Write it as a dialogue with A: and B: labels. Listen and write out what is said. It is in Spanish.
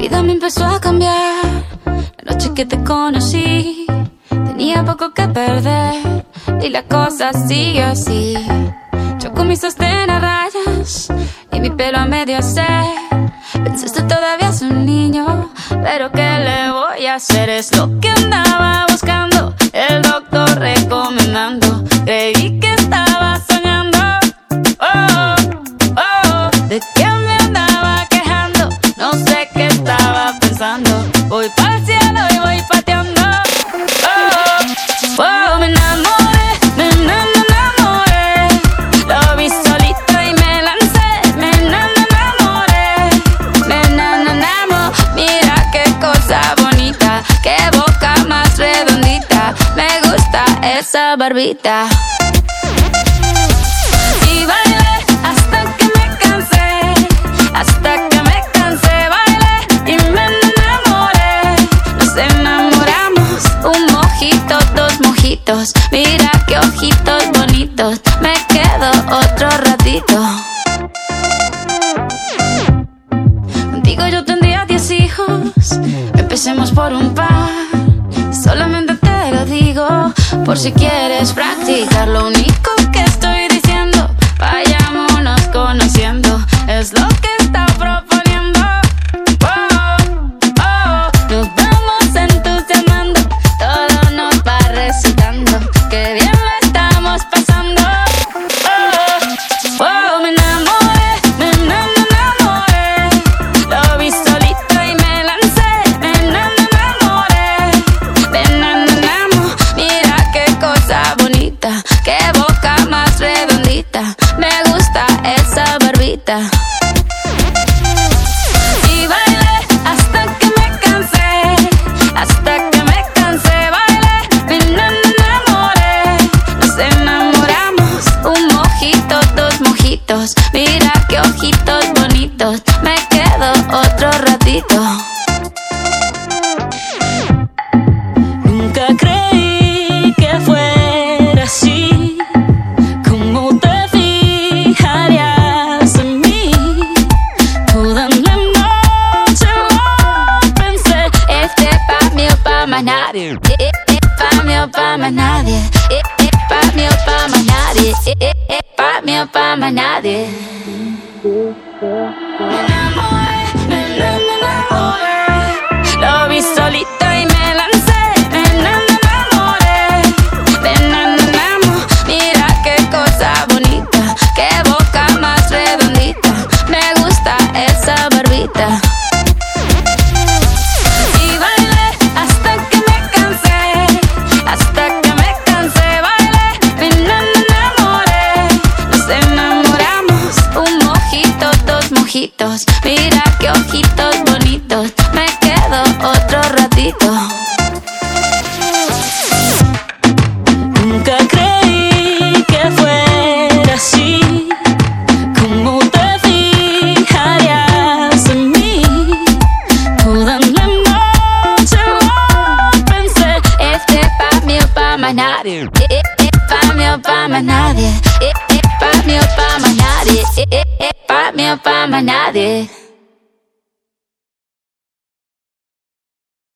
A: vida me empezó a cambiar la noche que te conocí. Tenía poco que perder y la cosa sigue así. Yo con mi sostén a rayas y mi pelo a medio hacer. Pensaste todavía es un niño, pero ¿qué le voy a hacer? Es lo que andaba buscando, el doctor recomendando. Creí que estaba soñando, oh, oh. ¿De qué me andaba quejando? No sé qué estaba pensando. Voy pa'l cielo y voy pateando, oh, oh. Me enamoré, me enamoré. Lo vi solito y me lancé. Me enamoré, me enamoré. Mira qué cosa bonita, qué boca más redondita. Me gusta esa barbita. Y bailé hasta que me cansé, hasta que me cansé. Bailé y me enamoré. Nos enamoramos, un mojito, dos mojitos. Mira qué ojitos bonitos. Me quedo otro ratito. Contigo yo tendría 10 hijos. Empecemos por un par. Solamente te lo digo por si quieres practicar. Lo único que estoy diciendo, vayámonos conociendo. Es lo que está proponiendo, oh, oh. Nos vamos entusiasmando, todo nos va resultando. Qué bien lo estamos pasando, oh, oh. Me enamoré, me enamoré. Lo vi solito y me lancé. Me enamoré, me enamoramos. Mira qué cosa bonita, qué boca más redondita. Me gusta esa barbita. Y bailé hasta que me cansé, hasta que me cansé. Bailé, me enamoré. Nos enamoramos, un mojito, dos mojitos. Mira qué ojitos bonitos. Me quedo otro ratito.
B: Nunca creí que fuera así. ¿Cómo te fijarías en mí? Toda la noche lo pensé.
A: Este pa' mí o pa' más nadie. Pa' mí o pa' más nadie. Pa' mí o pa' más nadie. Pa' mí o pa' más nadie. Me enamoré, me enamoré. Lo vi solito y me lancé. Me enamoré, me enamoramos. Mira qué cosa bonita, qué boca más redondita. Me gusta esa barbita. Y bailé hasta que me cansé, hasta que me cansé. Bailé, me enamoré. Nos enamoramos, un mojito, dos mojitos. Mira qué ojitos bonitos. Me quedo otro ratito.
B: Nunca creí que fuera así. ¿Cómo te fijarías en mí? Toda la noche lo pensé.
A: Este pa' mí o pa' más nadie. Pa' mí o pa' más nadie. Pa' mí o pa' más nadie. Pa' mí o pa' más nadie.